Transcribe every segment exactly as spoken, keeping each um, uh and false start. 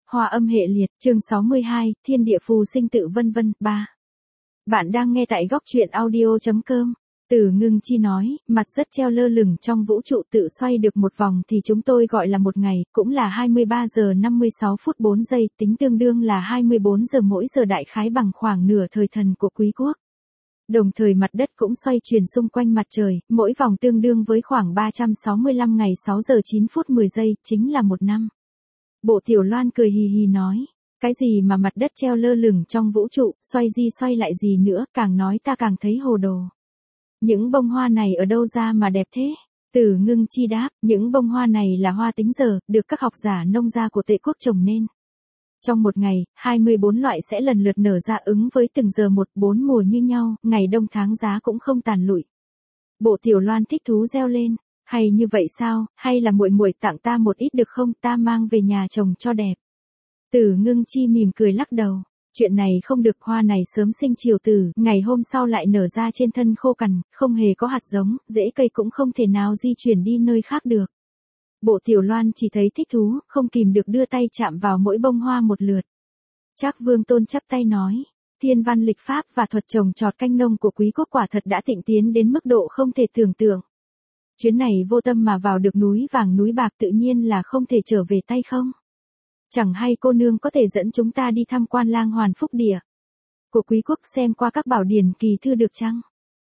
Hòa âm hệ liệt, chương sáu mươi hai, thiên địa phù sinh tự vân vân, ba. Bạn đang nghe tại góc truyện audio chấm com. Từ Ngưng Chi nói, mặt rất treo lơ lửng trong vũ trụ tự xoay được một vòng thì chúng tôi gọi là một ngày, cũng là hai mươi ba giờ năm mươi sáu phút bốn giây, tính tương đương là hai mươi bốn giờ mỗi giờ, đại khái bằng khoảng nửa thời thần của quý quốc. Đồng thời mặt đất cũng xoay chuyển xung quanh mặt trời, mỗi vòng tương đương với khoảng ba trăm sáu mươi lăm ngày sáu giờ chín phút mười giây, chính là một năm. Bộ Tiểu Loan cười hì hì nói, cái gì mà mặt đất treo lơ lửng trong vũ trụ, xoay di xoay lại gì nữa, càng nói ta càng thấy hồ đồ. Những bông hoa này ở đâu ra mà đẹp thế? Từ Ngưng Chi đáp, những bông hoa này là hoa tính giờ, được các học giả nông gia của Tệ quốc trồng nên. Trong một ngày, hai mươi bốn loại sẽ lần lượt nở ra ứng với từng giờ một, bốn mùa như nhau, ngày đông tháng giá cũng không tàn lụi. Bộ Tiểu Loan thích thú reo lên, hay như vậy sao, hay là muội muội tặng ta một ít được không, ta mang về nhà trồng cho đẹp. Từ Ngưng Chi mỉm cười lắc đầu, chuyện này không được, hoa này sớm sinh chiều tử, ngày hôm sau lại nở ra trên thân khô cằn, không hề có hạt giống, rễ cây cũng không thể nào di chuyển đi nơi khác được. Bộ Tiểu Loan chỉ thấy thích thú, không kìm được đưa tay chạm vào mỗi bông hoa một lượt. Trác Vương Tôn chắp tay nói, thiên văn lịch pháp và thuật trồng trọt canh nông của quý quốc quả thật đã thịnh tiến đến mức độ không thể tưởng tượng. Chuyến này vô tâm mà vào được núi vàng núi bạc tự nhiên là không thể trở về tay không. Chẳng hay cô nương có thể dẫn chúng ta đi tham quan Lang Hoàn Phúc Địa của quý quốc, xem qua các bảo điển kỳ thư được chăng?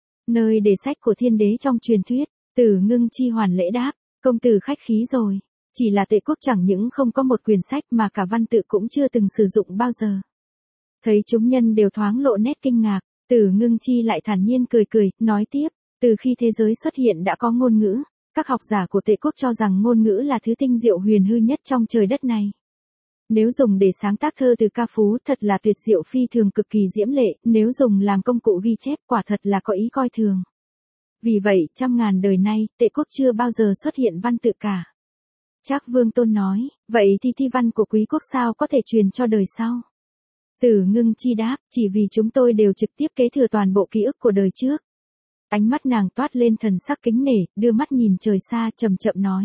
Nơi để sách của thiên đế trong truyền thuyết. Từ Ngưng Chi hoàn lễ đáp, công tử khách khí rồi, chỉ là Tệ quốc chẳng những không có một quyển sách mà cả văn tự cũng chưa từng sử dụng bao giờ. Thấy chúng nhân đều thoáng lộ nét kinh ngạc, Từ Ngưng Chi lại thản nhiên cười cười, nói tiếp, từ khi thế giới xuất hiện đã có ngôn ngữ, các học giả của Tệ quốc cho rằng ngôn ngữ là thứ tinh diệu huyền hư nhất trong trời đất này. Nếu dùng để sáng tác thơ từ ca phú thật là tuyệt diệu phi thường, cực kỳ diễm lệ, nếu dùng làm công cụ ghi chép quả thật là có ý coi thường. Vì vậy, trăm ngàn đời nay, Tệ quốc chưa bao giờ xuất hiện văn tự cả. Trác Vương Tôn nói, vậy thì thi văn của quý quốc sao có thể truyền cho đời sau? Từ Ngưng Chi đáp, chỉ vì chúng tôi đều trực tiếp kế thừa toàn bộ ký ức của đời trước. Ánh mắt nàng toát lên thần sắc kính nể, đưa mắt nhìn trời xa, chậm chậm nói.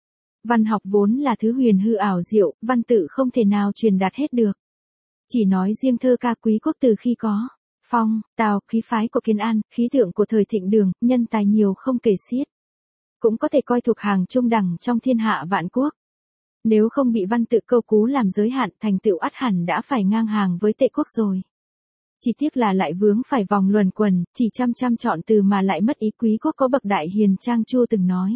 Văn học vốn là thứ huyền hư ảo diệu, văn tự không thể nào truyền đạt hết được. Chỉ nói riêng thơ ca quý quốc từ khi có Phong, Tào, khí phái của Kiến An, khí tượng của thời Thịnh Đường, nhân tài nhiều không kể xiết. Cũng có thể coi thuộc hàng trung đẳng trong thiên hạ vạn quốc. Nếu không bị văn tự câu cú làm giới hạn, thành tựu ắt hẳn đã phải ngang hàng với Tệ quốc rồi. Chỉ tiếc là lại vướng phải vòng luẩn quẩn, chỉ chăm chăm chọn từ mà lại mất ý. Quý quốc có bậc đại hiền Trang Chu từng nói.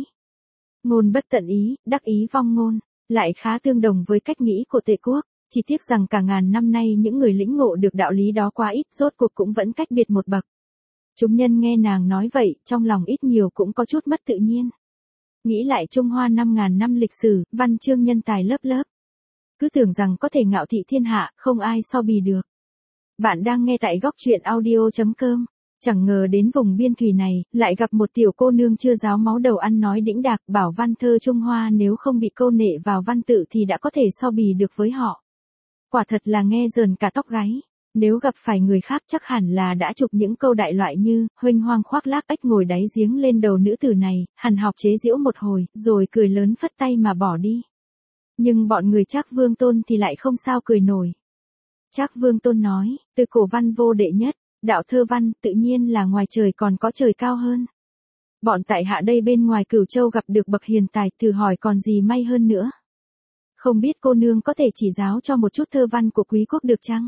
Ngôn bất tận ý, đắc ý vong ngôn, lại khá tương đồng với cách nghĩ của Tệ quốc. Chỉ tiếc rằng cả ngàn năm nay những người lĩnh ngộ được đạo lý đó quá ít, rốt cuộc cũng vẫn cách biệt một bậc. Chúng nhân nghe nàng nói vậy, trong lòng ít nhiều cũng có chút mất tự nhiên. Nghĩ lại Trung Hoa năm ngàn năm lịch sử, văn chương nhân tài lớp lớp. Cứ tưởng rằng có thể ngạo thị thiên hạ, không ai so bì được. Bạn đang nghe tại góc truyện audio chấm com. Chẳng ngờ đến vùng biên thủy này, lại gặp một tiểu cô nương chưa ráo máu đầu ăn nói đĩnh đạc, bảo văn thơ Trung Hoa nếu không bị câu nệ vào văn tự thì đã có thể so bì được với họ. Quả thật là nghe rờn cả tóc gáy. Nếu gặp phải người khác chắc hẳn là đã chụp những câu đại loại như, huênh hoang khoác lác ếch ngồi đáy giếng lên đầu nữ tử này, hằn học chế giễu một hồi, rồi cười lớn phất tay mà bỏ đi. Nhưng bọn người Trác Vương Tôn thì lại không sao cười nổi. Trác Vương Tôn nói, từ cổ văn vô đệ nhất, đạo thơ văn, tự nhiên là ngoài trời còn có trời cao hơn. Bọn tại hạ đây bên ngoài Cửu Châu gặp được bậc hiền tài, thử hỏi còn gì may hơn nữa. Không biết cô nương có thể chỉ giáo cho một chút thơ văn của quý quốc được chăng?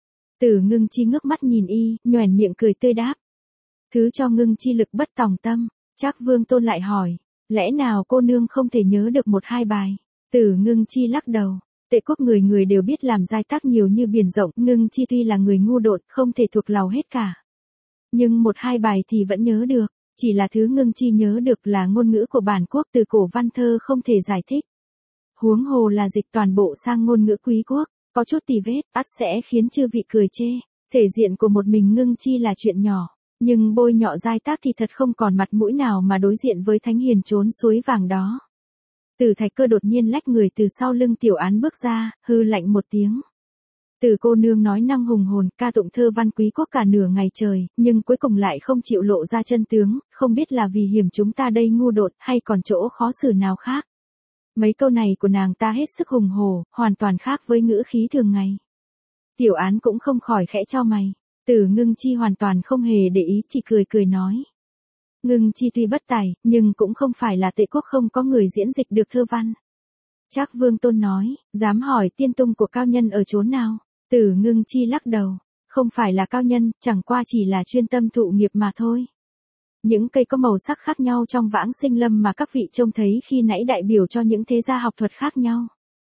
Từ Ngưng Chi ngước mắt nhìn y, nhoẻn miệng cười tươi đáp. Thứ cho Ngưng Chi lực bất tòng tâm. Trác Vương Tôn lại hỏi, lẽ nào cô nương không thể nhớ được một hai bài? Từ Ngưng Chi lắc đầu. Tệ quốc người người đều biết làm giai tác nhiều như biển rộng, Ngưng Chi tuy là người ngu dột, không thể thuộc lầu hết cả. Nhưng một hai bài thì vẫn nhớ được, chỉ là thứ Ngưng Chi nhớ được là ngôn ngữ của bản quốc, từ cổ văn thơ không thể giải thích. Huống hồ là dịch toàn bộ sang ngôn ngữ quý quốc, có chút tì vết, ắt sẽ khiến chư vị cười chê. Thể diện của một mình Ngưng Chi là chuyện nhỏ, nhưng bôi nhọ giai tác thì thật không còn mặt mũi nào mà đối diện với thánh hiền trốn suối vàng đó. Từ Thạch Cơ đột nhiên lách người từ sau lưng Tiểu Án bước ra, hư lạnh một tiếng. Từ cô nương nói năng hùng hồn, ca tụng thơ văn quý quốc cả nửa ngày trời, nhưng cuối cùng lại không chịu lộ ra chân tướng, không biết là vì hiểm chúng ta đây ngu đột hay còn chỗ khó xử nào khác. Mấy câu này của nàng ta hết sức hùng hổ, hoàn toàn khác với ngữ khí thường ngày. Tiểu Án cũng không khỏi khẽ chau mày. Tử Ngưng Chi hoàn toàn không hề để ý, chỉ cười cười nói. Ngưng Chi tuy bất tài, nhưng cũng không phải là Tệ Quốc không có người diễn dịch được thơ văn. Trác Vương Tôn nói, dám hỏi tiên tung của cao nhân ở chốn nào? Tử Ngưng Chi lắc đầu, không phải là cao nhân, chẳng qua chỉ là chuyên tâm thụ nghiệp mà thôi. Những cây có màu sắc khác nhau trong vãng sinh lâm mà các vị trông thấy khi nãy đại biểu cho những thế gia học thuật khác nhau.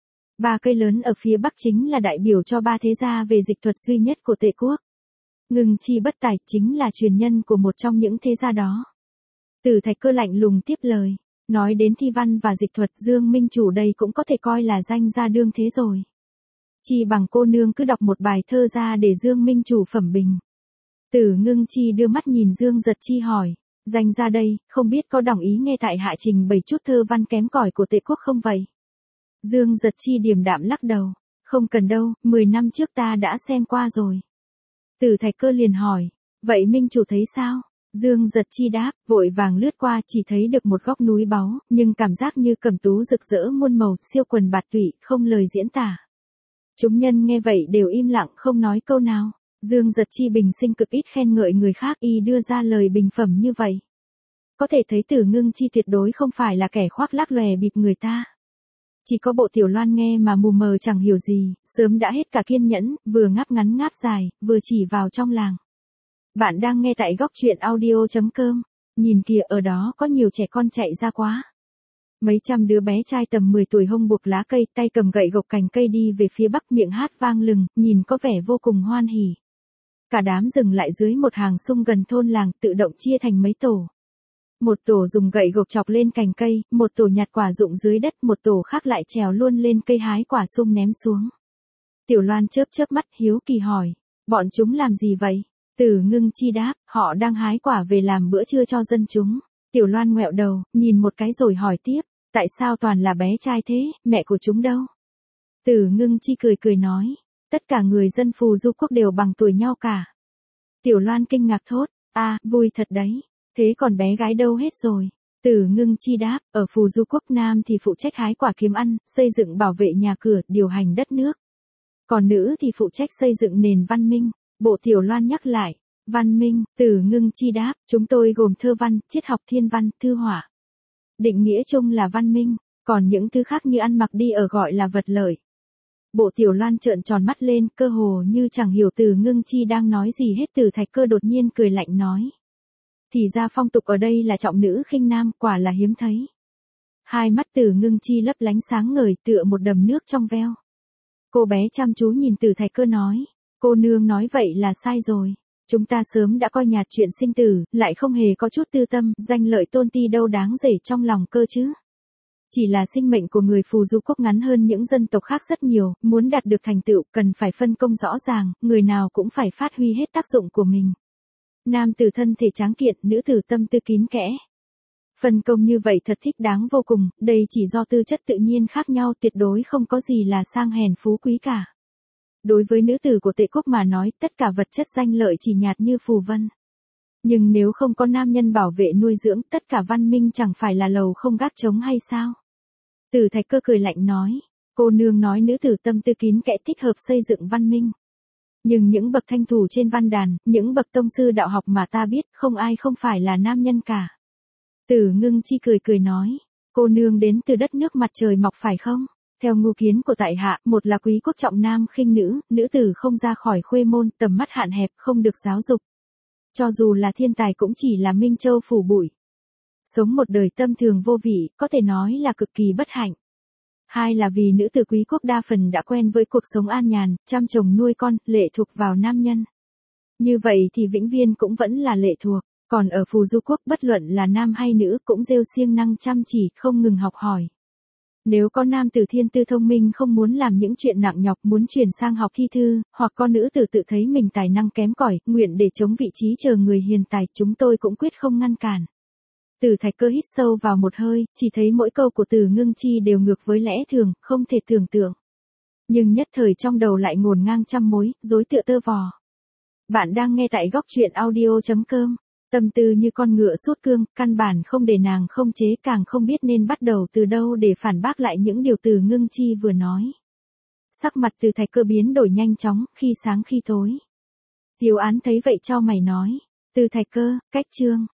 Ba cây lớn ở phía bắc chính là đại biểu cho ba thế gia về dịch thuật duy nhất của Tệ Quốc. Ngưng Chi bất tài chính là truyền nhân của một trong những thế gia đó. Tử Thạch Cơ lạnh lùng tiếp lời, nói đến thi văn và dịch thuật, Dương Minh Chủ đây cũng có thể coi là danh gia đương thế rồi. Chi bằng cô nương cứ đọc một bài thơ ra để Dương Minh Chủ phẩm bình. Tử Ngưng Chi đưa mắt nhìn Dương Giật Chi hỏi, danh gia đây, không biết có đồng ý nghe tại hạ trình bày chút thơ văn kém cỏi của Tệ Quốc không vậy? Dương Giật Chi điềm đạm lắc đầu, không cần đâu, mười năm trước ta đã xem qua rồi. Tử Thạch Cơ liền hỏi, vậy Minh Chủ thấy sao? Dương Giật Chi đáp, vội vàng lướt qua chỉ thấy được một góc núi báu, nhưng cảm giác như cẩm tú rực rỡ muôn màu, siêu quần bạt tụy, không lời diễn tả. Chúng nhân nghe vậy đều im lặng không nói câu nào. Dương Giật Chi bình sinh cực ít khen ngợi người khác, y đưa ra lời bình phẩm như vậy. Có thể thấy Tử Ngưng Chi tuyệt đối không phải là kẻ khoác lác lòe bịp người ta. Chỉ có Bộ Tiểu Loan nghe mà mù mờ chẳng hiểu gì, sớm đã hết cả kiên nhẫn, vừa ngáp ngắn ngáp dài, vừa chỉ vào trong làng. Bạn đang nghe tại góc truyện audio chấm com, nhìn kìa ở đó có nhiều trẻ con chạy ra quá. Mấy trăm đứa bé trai tầm mười tuổi hông buộc lá cây, tay cầm gậy gộc cành cây đi về phía bắc, miệng hát vang lừng, nhìn có vẻ vô cùng hoan hỉ. Cả đám dừng lại dưới một hàng sung gần thôn làng, tự động chia thành mấy tổ. Một tổ dùng gậy gộc chọc lên cành cây, một tổ nhặt quả rụng dưới đất, một tổ khác lại trèo luôn lên cây hái quả sung ném xuống. Tiểu Loan chớp chớp mắt hiếu kỳ hỏi, bọn chúng làm gì vậy? Tử Ngưng Chi đáp, họ đang hái quả về làm bữa trưa cho dân chúng. Tiểu Loan ngoẹo đầu, nhìn một cái rồi hỏi tiếp, tại sao toàn là bé trai thế, mẹ của chúng đâu? Tử Ngưng Chi cười cười nói, tất cả người dân Phù Du Quốc đều bằng tuổi nhau cả. Tiểu Loan kinh ngạc thốt, a, vui thật đấy, thế còn bé gái đâu hết rồi? Tử Ngưng Chi đáp, ở Phù Du Quốc nam thì phụ trách hái quả kiếm ăn, xây dựng bảo vệ nhà cửa, điều hành đất nước. Còn nữ thì phụ trách xây dựng nền văn minh. Bộ Tiểu Loan nhắc lại, văn minh. Tử Ngưng Chi đáp, chúng tôi gồm thơ văn, triết học, thiên văn, thư họa. Định nghĩa chung là văn minh, còn những thứ khác như ăn mặc đi ở gọi là vật lợi. Bộ Tiểu Loan trợn tròn mắt lên, cơ hồ như chẳng hiểu Tử Ngưng Chi đang nói gì hết. Tử Thạch Cơ đột nhiên cười lạnh nói, thì ra phong tục ở đây là trọng nữ khinh nam, quả là hiếm thấy. Hai mắt Tử Ngưng Chi lấp lánh sáng ngời, tựa một đầm nước trong veo. Cô bé chăm chú nhìn Tử Thạch Cơ nói, cô nương nói vậy là sai rồi. Chúng ta sớm đã coi nhạt chuyện sinh tử, lại không hề có chút tư tâm, danh lợi tôn ti đâu đáng rể trong lòng cơ chứ. Chỉ là sinh mệnh của người Phù Du Quốc ngắn hơn những dân tộc khác rất nhiều, muốn đạt được thành tựu cần phải phân công rõ ràng, người nào cũng phải phát huy hết tác dụng của mình. Nam tử thân thể tráng kiện, nữ tử tâm tư kín kẽ. Phân công như vậy thật thích đáng vô cùng, đây chỉ do tư chất tự nhiên khác nhau, tuyệt đối không có gì là sang hèn phú quý cả. Đối với nữ tử của Tệ Quốc mà nói, tất cả vật chất danh lợi chỉ nhạt như phù vân. Nhưng nếu không có nam nhân bảo vệ nuôi dưỡng, tất cả văn minh chẳng phải là lầu không gác trống hay sao? Tử Thạch Cơ cười lạnh nói, cô nương nói nữ tử tâm tư kín kẽ thích hợp xây dựng văn minh. Nhưng những bậc thanh thủ trên văn đàn, những bậc tông sư đạo học mà ta biết, không ai không phải là nam nhân cả. Tử Ngưng Chi cười cười nói, cô nương đến từ đất nước mặt trời mọc phải không? Theo ngu kiến của tại hạ, một là quý quốc trọng nam khinh nữ, nữ tử không ra khỏi khuê môn, tầm mắt hạn hẹp, không được giáo dục. Cho dù là thiên tài cũng chỉ là minh châu phủ bụi. Sống một đời tâm thường vô vị, có thể nói là cực kỳ bất hạnh. Hai là vì nữ tử quý quốc đa phần đã quen với cuộc sống an nhàn, chăm chồng nuôi con, lệ thuộc vào nam nhân. Như vậy thì vĩnh viên cũng vẫn là lệ thuộc, còn ở Phù Du Quốc bất luận là nam hay nữ cũng rêu siêng năng chăm chỉ, không ngừng học hỏi. Nếu có nam tử thiên tư thông minh không muốn làm những chuyện nặng nhọc, muốn chuyển sang học thi thư, hoặc có nữ tử tự thấy mình tài năng kém cỏi, nguyện để chống vị trí chờ người hiền tài, chúng tôi cũng quyết không ngăn cản. Tử Thạch Cơ hít sâu vào một hơi, chỉ thấy mỗi câu của Tử Ngưng Chi đều ngược với lẽ thường, không thể tưởng tượng. Nhưng nhất thời trong đầu lại ngổn ngang trăm mối, rối tựa tơ vò. Bạn đang nghe tại góc truyện audio chấm com. Tâm tư như con ngựa sút cương, căn bản không để nàng không chế, càng không biết nên bắt đầu từ đâu để phản bác lại những điều Từ Ngưng Chi vừa nói. Sắc mặt Từ Thạch Cơ biến đổi nhanh chóng, khi sáng khi tối. Tiếu Án thấy vậy chau mày nói, Từ Thạch Cơ, cách chương.